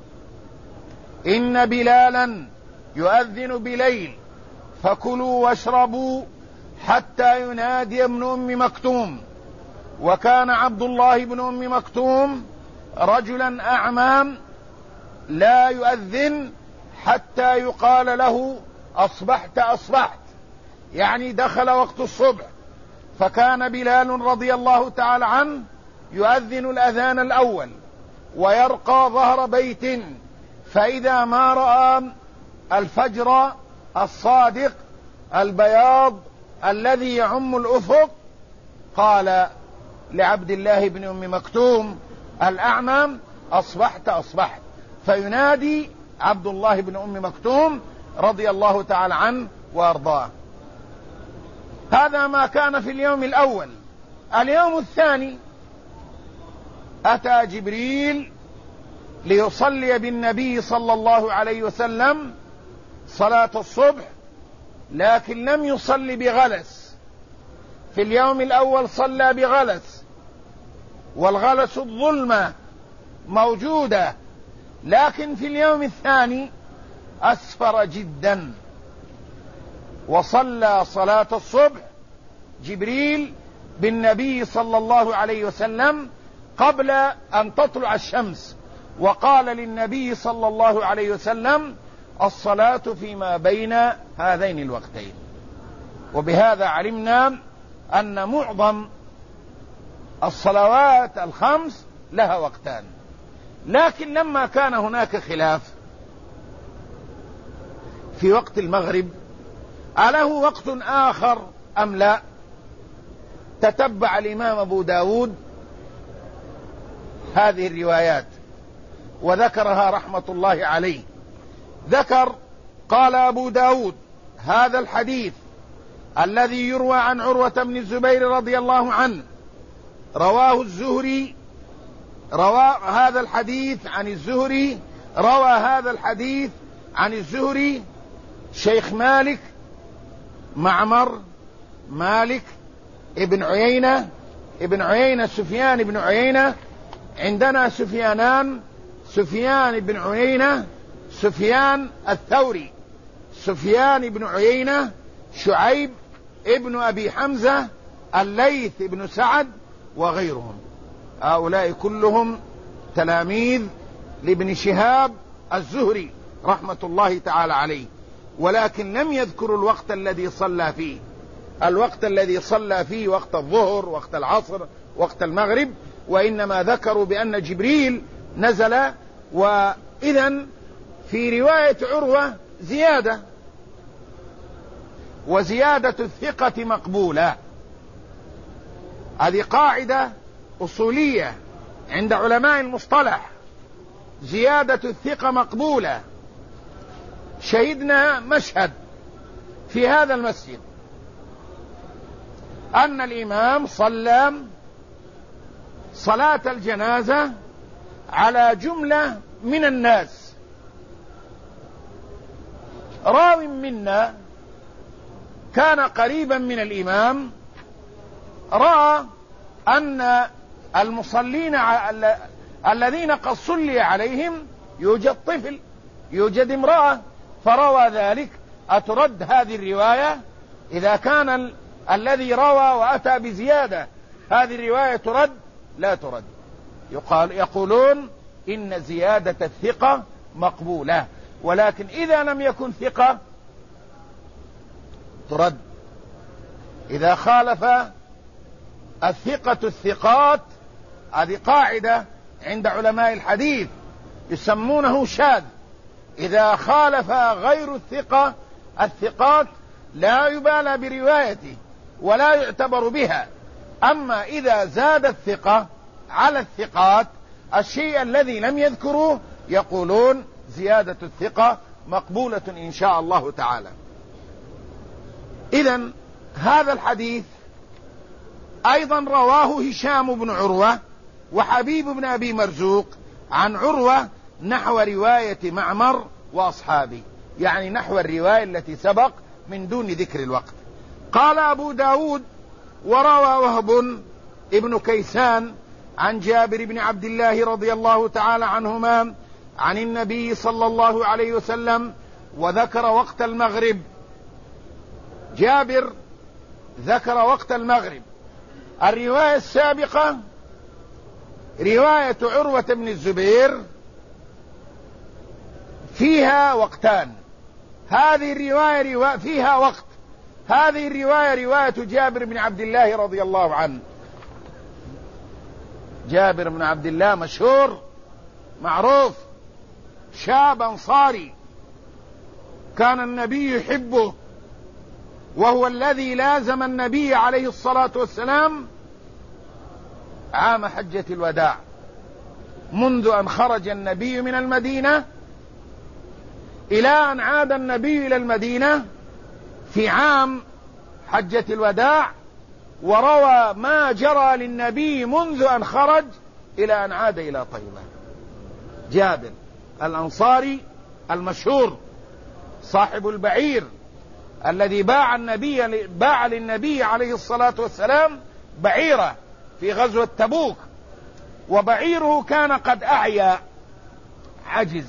Speaker 1: إن بلالا يؤذن بليل فكلوا واشربوا حتى ينادي ابن أم مكتوم. وكان عبد الله بن أم مكتوم رجلا أعمى لا يؤذن حتى يقال له: أصبحت أصبحت، يعني دخل وقت الصبح. فكان بلال رضي الله تعالى عنه يؤذن الأذان الأول ويرقى ظهر بيت، فإذا ما رأى الفجر الصادق البياض الذي يعم الأفق قال لعبد الله بن أم مكتوم الأعمى: أصبحت أصبحت، فينادي عبد الله بن أم مكتوم رضي الله تعالى عنه وأرضاه. هذا ما كان في اليوم الأول. اليوم الثاني أتى جبريل ليصلي بالنبي صلى الله عليه وسلم صلاة الصبح، لكن لم يصلي بغلس. في اليوم الأول صلى بغلس، والغلس الظلمة موجودة، لكن في اليوم الثاني أسفر جدا وصلى صلاة الصبح جبريل بالنبي صلى الله عليه وسلم قبل أن تطلع الشمس، وقال للنبي صلى الله عليه وسلم: الصلاة فيما بين هذين الوقتين. وبهذا علمنا أن معظم الصلوات الخمس لها وقتان. لكن لما كان هناك خلاف في وقت المغرب أله وقت آخر أم لا، تتبع الإمام أبو داود هذه الروايات وذكرها رحمة الله عليه. قال أبو داود: هذا الحديث الذي يروى عن عروة بن الزبير رضي الله عنه رواه الزهري، روى هذا الحديث عن الزهري شيخ مالك معمر مالك ابن عيينة سفيان بن عيينة. عندنا سفيانان: سفيان بن عيينة، سفيان الثوري، سفيان بن عيينة، شعيب ابن أبي حمزة، الليث بن سعد وغيرهم. هؤلاء كلهم تلاميذ لابن شهاب الزهري رحمة الله تعالى عليه، ولكن لم يذكروا الوقت الذي صلى فيه. الوقت الذي صلى فيه وقت الظهر، وقت العصر، وقت المغرب، وإنما ذكروا بأن جبريل نزل. وإذن في رواية عروة زيادة، وزيادة الثقة مقبولة. هذه قاعدة أصولية عند علماء المصطلح، زيادة الثقة مقبولة. شهدنا مشهد في هذا المسجد أن الإمام صلى صلاة الجنازة على جملة من الناس. راو منا كان قريبا من الإمام رأى أن المصلين الذين قد صلي عليهم يوجد طفل، يوجد امرأة، فروى ذلك. أترد هذه الرواية؟ إذا كان الذي روى وأتى بزيادة هذه الرواية ترد؟ لا ترد. يقولون إن زيادة الثقة مقبولة، ولكن إذا لم يكن ثقة ترد. إذا خالف الثقة الثقات، هذه قاعدة عند علماء الحديث يسمونه شاذ. إذا خالف غير الثقات لا يبالى بروايته ولا يعتبر بها. أما إذا زاد الثقة على الثقات الشيء الذي لم يذكره يقولون زيادة الثقة مقبولة إن شاء الله تعالى. إذن هذا الحديث أيضا رواه هشام بن عروة وحبيب بن أبي مرزوق عن عروة نحو رواية معمر وأصحابه، يعني نحو الرواية التي سبق من دون ذكر الوقت. قال أبو داود: وروى وهب ابن كيسان عن جابر بن عبد الله رضي الله تعالى عنهما عن النبي صلى الله عليه وسلم وذكر وقت المغرب. جابر ذكر وقت المغرب. الرواية السابقة رواية عروة بن الزبير فيها وقتان، هذه الرواية فيها وقت. هذه الرواية رواية جابر بن عبد الله رضي الله عنه. جابر بن عبد الله مشهور معروف، شاب أنصاري كان النبي يحبه، وهو الذي لازم النبي عليه الصلاة والسلام عام حجة الوداع، منذ أن خرج النبي من المدينة إلى أن عاد النبي إلى المدينة في عام حجة الوداع، وروى ما جرى للنبي منذ أن خرج إلى أن عاد إلى طيبة. جابر الأنصاري المشهور صاحب البعير الذي باع للنبي عليه الصلاة والسلام بعيرة في غزوة تبوك، وبعيره كان قد أعيا عجز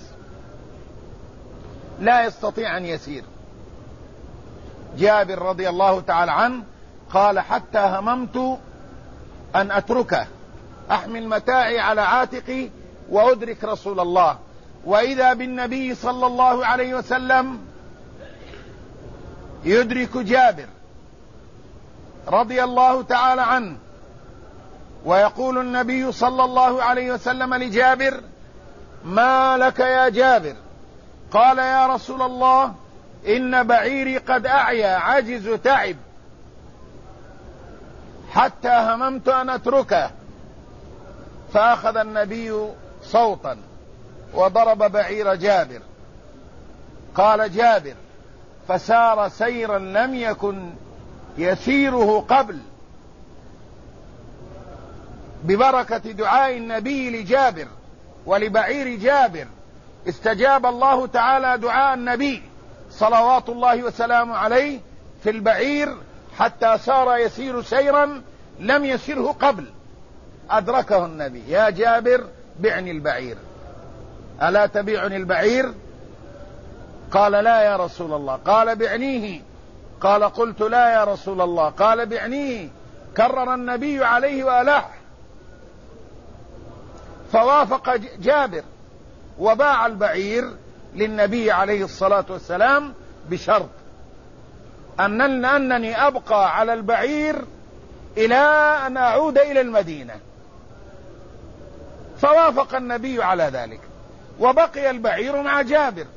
Speaker 1: لا يستطيع أن يسير. جابر رضي الله تعالى عنه قال حتى هممت أن أتركه، أحمل متاعي على عاتقي وأدرك رسول الله، وإذا بالنبي صلى الله عليه وسلم يدرك جابر رضي الله تعالى عنه، ويقول النبي صلى الله عليه وسلم لجابر: ما لك يا جابر؟ قال: يا رسول الله، إن بعيري قد أعيا عجز تعب، حتى هممت أن أتركه. فأخذ النبي صوتا وضرب بعير جابر. قال جابر: فسار سيرا لم يكن يسيره قبل، ببركة دعاء النبي لجابر ولبعير جابر استجاب الله تعالى دعاء النبي صلوات الله وسلامه عليه في البعير، حتى صار يسير سيرا لم يسره قبل. أدركه النبي: يا جابر بعني البعير، ألا تبيعني البعير؟ قال: لا يا رسول الله. قال: بعنيه. قال: قلت: لا يا رسول الله. قال: بعنيه. كرر النبي عليه وألح، فوافق جابر وباع البعير للنبي عليه الصلاة والسلام بشرط أنني أبقى على البعير إلى أن أعود إلى المدينة. فوافق النبي على ذلك، وبقي البعير مع جابر.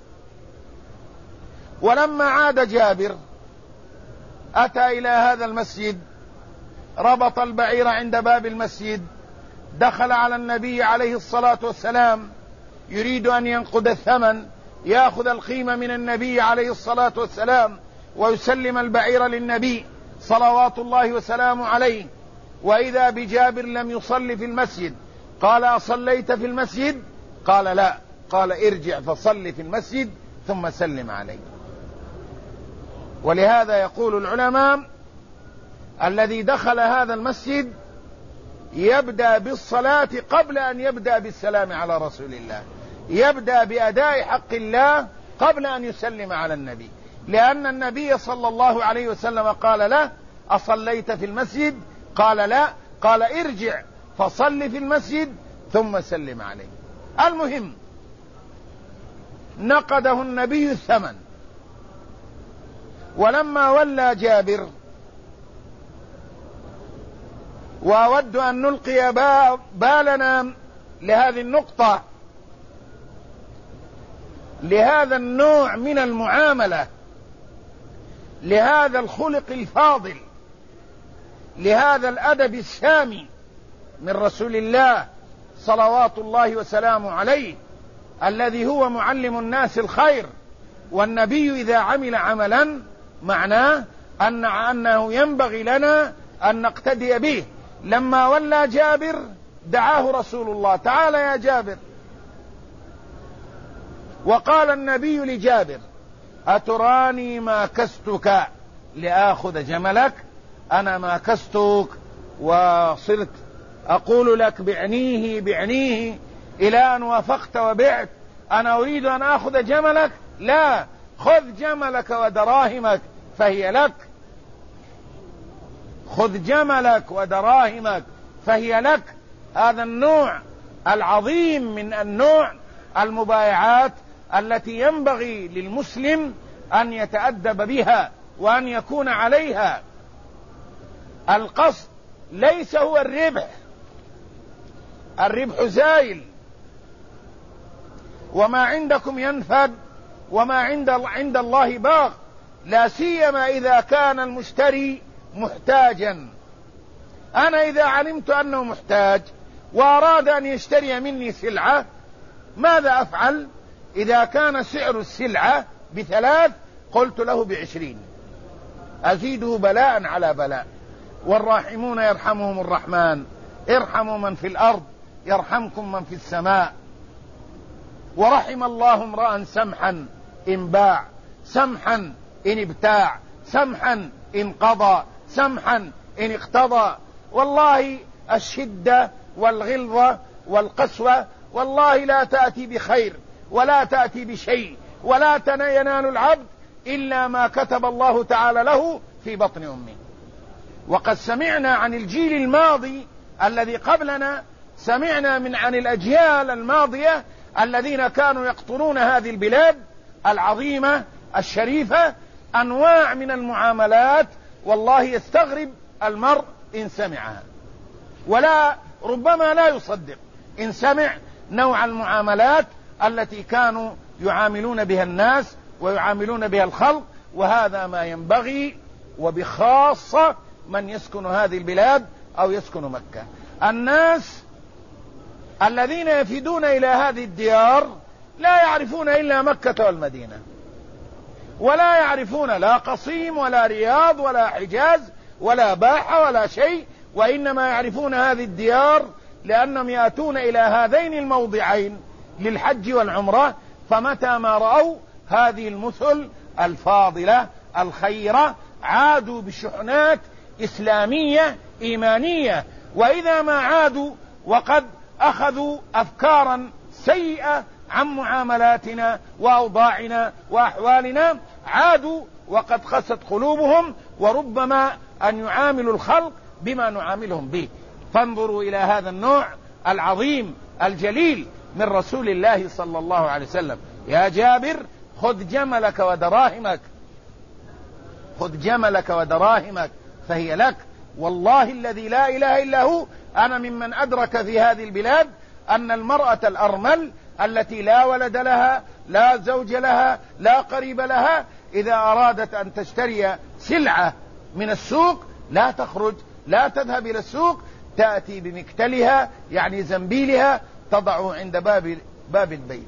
Speaker 1: ولما عاد جابر أتى إلى هذا المسجد، ربط البعير عند باب المسجد، دخل على النبي عليه الصلاة والسلام يريد أن ينقد الثمن، يأخذ القيمة من النبي عليه الصلاة والسلام ويسلم البعير للنبي صلوات الله وسلامه عليه. وإذا بجابر لم يصلي في المسجد. قال: أصليت في المسجد؟ قال: لا. قال: ارجع فصل في المسجد ثم سلم عليه. ولهذا يقول العلماء: الذي دخل هذا المسجد يبدأ بالصلاة قبل أن يبدأ بالسلام على رسول الله، يبدأ بأداء حق الله قبل أن يسلم على النبي، لأن النبي صلى الله عليه وسلم قال له: أصليت في المسجد؟ قال: لا. قال: ارجع فصل في المسجد ثم سلم عليه. المهم، نقده النبي الثمن. ولما ولى جابر، وأود أن نلقي بالنا لهذه النقطة، لهذا النوع من المعاملة، لهذا الخلق الفاضل، لهذا الأدب السامي من رسول الله صلوات الله وسلامه عليه، الذي هو معلم الناس الخير. والنبي إذا عمل عملا معناه أنه ينبغي لنا أن نقتدي به. لما ولى جابر دعاه رسول الله: تعال يا جابر. وقال النبي لجابر: أتراني ما كستك لآخذ جملك؟ أنا ما كستك وصرت أقول لك بعنيه بعنيه إلى أن وافقت وبعت، أنا أريد أن آخذ جملك؟ لا، خذ جملك ودراهمك فهي لك، خذ جملك ودراهمك فهي لك. هذا النوع العظيم من النوع المبايعات التي ينبغي للمسلم أن يتأدب بها وأن يكون عليها. القصد ليس هو الربح، الربح زائل، وما عندكم ينفد وما عند الله باق، لا سيما إذا كان المشتري محتاجا. أنا إذا علمت أنه محتاج وأراد أن يشتري مني سلعة، ماذا أفعل؟ إذا كان سعر السلعة ب3 قلت له ب20، أزيده بلاء على بلاء. والراحمون يرحمهم الرحمن، ارحموا من في الأرض يرحمكم من في السماء. ورحم الله امرأ سمحا إن باع، سمحا إن ابتاع، سمحا إن قضى، سمحا إن اقتضى. والله الشدة والغلظة والقسوة والله لا تأتي بخير ولا تأتي بشيء، ولا ينال العبد إلا ما كتب الله تعالى له في بطن أمه. وقد سمعنا عن الجيل الماضي الذي قبلنا، سمعنا عن الأجيال الماضية الذين كانوا يقطنون هذه البلاد العظيمة الشريفة أنواع من المعاملات، والله يستغرب المرء إن سمعها، ولا ربما لا يصدق إن سمع نوع المعاملات التي كانوا يعاملون بها الناس ويعاملون بها الخلق. وهذا ما ينبغي، وبخاصة من يسكن هذه البلاد أو يسكن مكة. الناس الذين يفدون إلى هذه الديار لا يعرفون إلا مكة والمدينة، ولا يعرفون لا قصيم ولا رياض ولا حجاز ولا باحة ولا شيء، وإنما يعرفون هذه الديار لأنهم يأتون إلى هذين الموضعين للحج والعمرة، فمتى ما رأوا هذه المثل الفاضلة الخيرة عادوا بشحنات إسلامية إيمانية. وإذا ما عادوا وقد أخذوا أفكارا سيئة عن معاملاتنا وأوضاعنا وأحوالنا، عادوا وقد قست قلوبهم، وربما أن يعاملوا الخلق بما نعاملهم به. فانظروا إلى هذا النوع العظيم الجليل من رسول الله صلى الله عليه وسلم. يا جابر خذ جملك ودراهمك، خذ جملك ودراهمك فهي لك. والله الذي لا إله إلا هو، أنا ممن أدرك في هذه البلاد أن المرأة الأرمل التي لا ولد لها لا زوج لها لا قريب لها، إذا أرادت أن تشتري سلعة من السوق لا تخرج، لا تذهب إلى السوق، تأتي بمكتلها يعني زنبيلها تضعه عند باب البيت،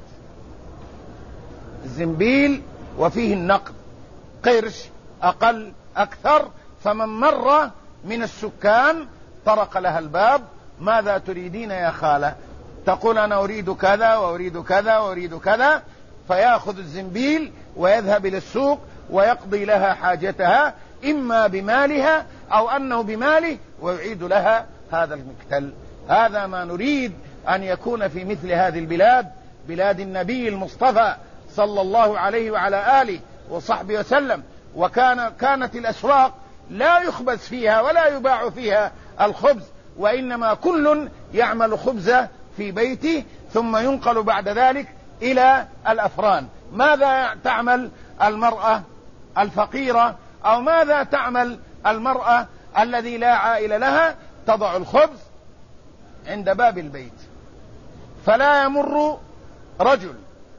Speaker 1: الزنبيل وفيه النقد قرش أقل أكثر، فمن مر من السكان طرق لها الباب: ماذا تريدين يا خالة؟ تقول: أنا أريد كذا وأريد كذا وأريد كذا، فيأخذ الزنبيل ويذهب إلى السوق ويقضي لها حاجتها إما بمالها أو أنه بماله، ويعيد لها هذا المكتل. هذا ما نريد أن يكون في مثل هذه البلاد، بلاد النبي المصطفى صلى الله عليه وعلى آله وصحبه وسلم. وكانت الأسواق لا يخبز فيها ولا يباع فيها الخبز، وإنما كل يعمل خبزه في بيته ثم ينقل بعد ذلك إلى الأفران. ماذا تعمل المرأة الفقيرة أو ماذا تعمل المرأة الذي لا عائلة لها؟ تضع الخبز عند باب البيت، فلا يمر رجل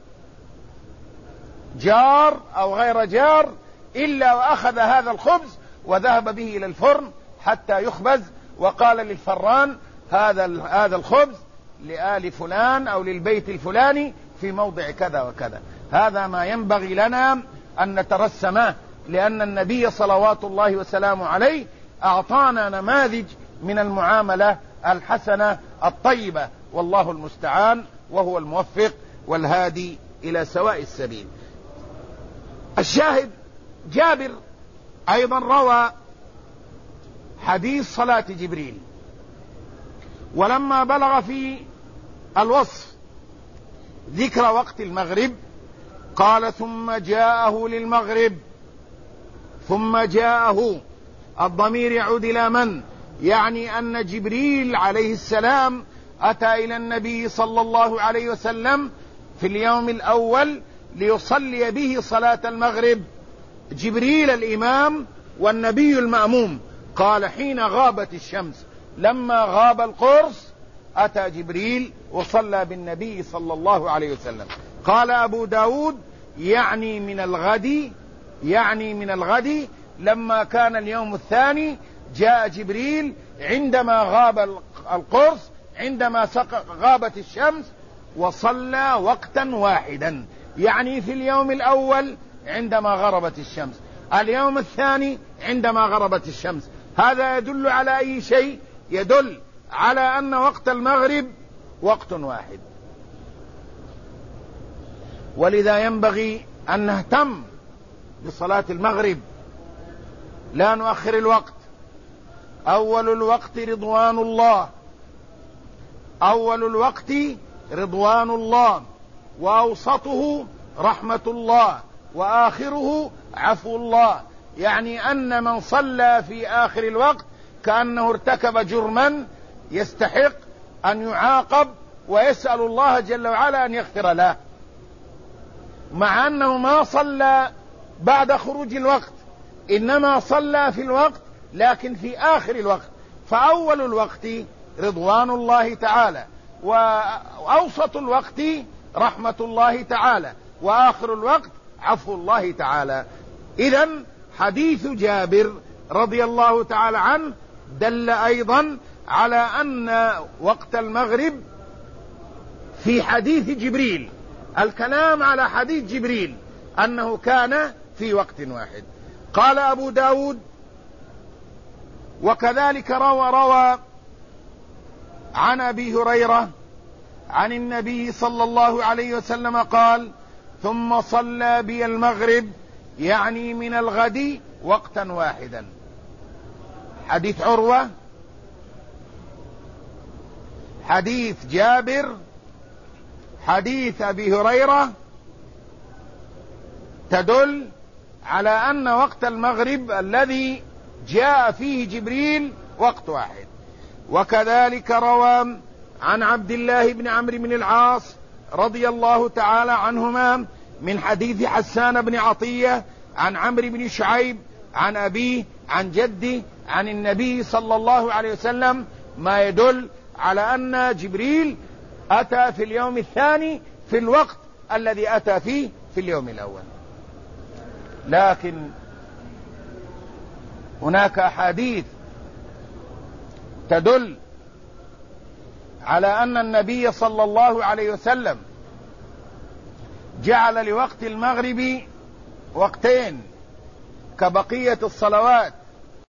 Speaker 1: جار أو غير جار إلا وأخذ هذا الخبز وذهب به إلى الفرن حتى يخبز، وقال للفران: هذا الخبز لآل فلان أو للبيت الفلاني في موضع كذا وكذا. هذا ما ينبغي لنا أن نترسمه، لأن النبي صلوات الله وسلامه عليه أعطانا نماذج من المعاملة الحسنة الطيبة، والله المستعان، وهو الموفق والهادي إلى سواء السبيل. الشاهد: جابر أيضا روى حديث صلاة جبريل، ولما بلغ في الوصف ذكر وقت المغرب قال: ثم جاءه للمغرب. ثم جاءه، الضمير يعود إلى من؟ يعني أن جبريل عليه السلام أتى إلى النبي صلى الله عليه وسلم في اليوم الأول ليصلي به صلاة المغرب، جبريل الإمام والنبي المأموم. قال: حين غابت الشمس، لما غاب القرص أتى جبريل وصلى بالنبي صلى الله عليه وسلم. قال أبو داود: يعني من الغد لما كان اليوم الثاني جاء جبريل عندما غاب القرص، عندما غابت الشمس، وصلى وقتا واحدا، يعني في اليوم الأول عندما غربت الشمس، اليوم الثاني عندما غربت الشمس. هذا يدل على أي شيء؟ يدل على أن وقت المغرب وقت واحد. ولذا ينبغي أن نهتم بصلاة المغرب، لا نؤخر الوقت. أول الوقت رضوان الله، أول الوقت رضوان الله، وأوسطه رحمة الله، وآخره عفو الله. يعني أن من صلى في آخر الوقت كأنه ارتكب جرما يستحق أن يعاقب، ويسأل الله جل وعلا أن يغفر له، مع أنه ما صلى بعد خروج الوقت، إنما صلى في الوقت لكن في آخر الوقت. فأول الوقت رضوان الله تعالى، وأوسط الوقت رحمة الله تعالى، وآخر الوقت عفو الله تعالى. إذن حديث جابر رضي الله تعالى عنه دل أيضا على أن وقت المغرب في حديث جبريل، الكلام على حديث جبريل أنه كان في وقت واحد. قال أبو داود: وكذلك روى عن أبي هريرة عن النبي صلى الله عليه وسلم قال: ثم صلى بي المغرب، يعني من الغد، وقتا واحدا. حديث عروة، حديث جابر، حديث أبي هريرة تدل على أن وقت المغرب الذي جاء فيه جبريل وقت واحد. وكذلك روى عن عبد الله بن عمرو بن العاص رضي الله تعالى عنهما من حديث حسان بن عطية عن عمرو بن شعيب عن أبيه عن جده عن النبي صلى الله عليه وسلم ما يدل على أن جبريل أتى في اليوم الثاني في الوقت الذي أتى فيه في اليوم الأول. لكن هناك أحاديث تدل على أن النبي صلى الله عليه وسلم جعل لوقت المغرب وقتين كبقية الصلوات،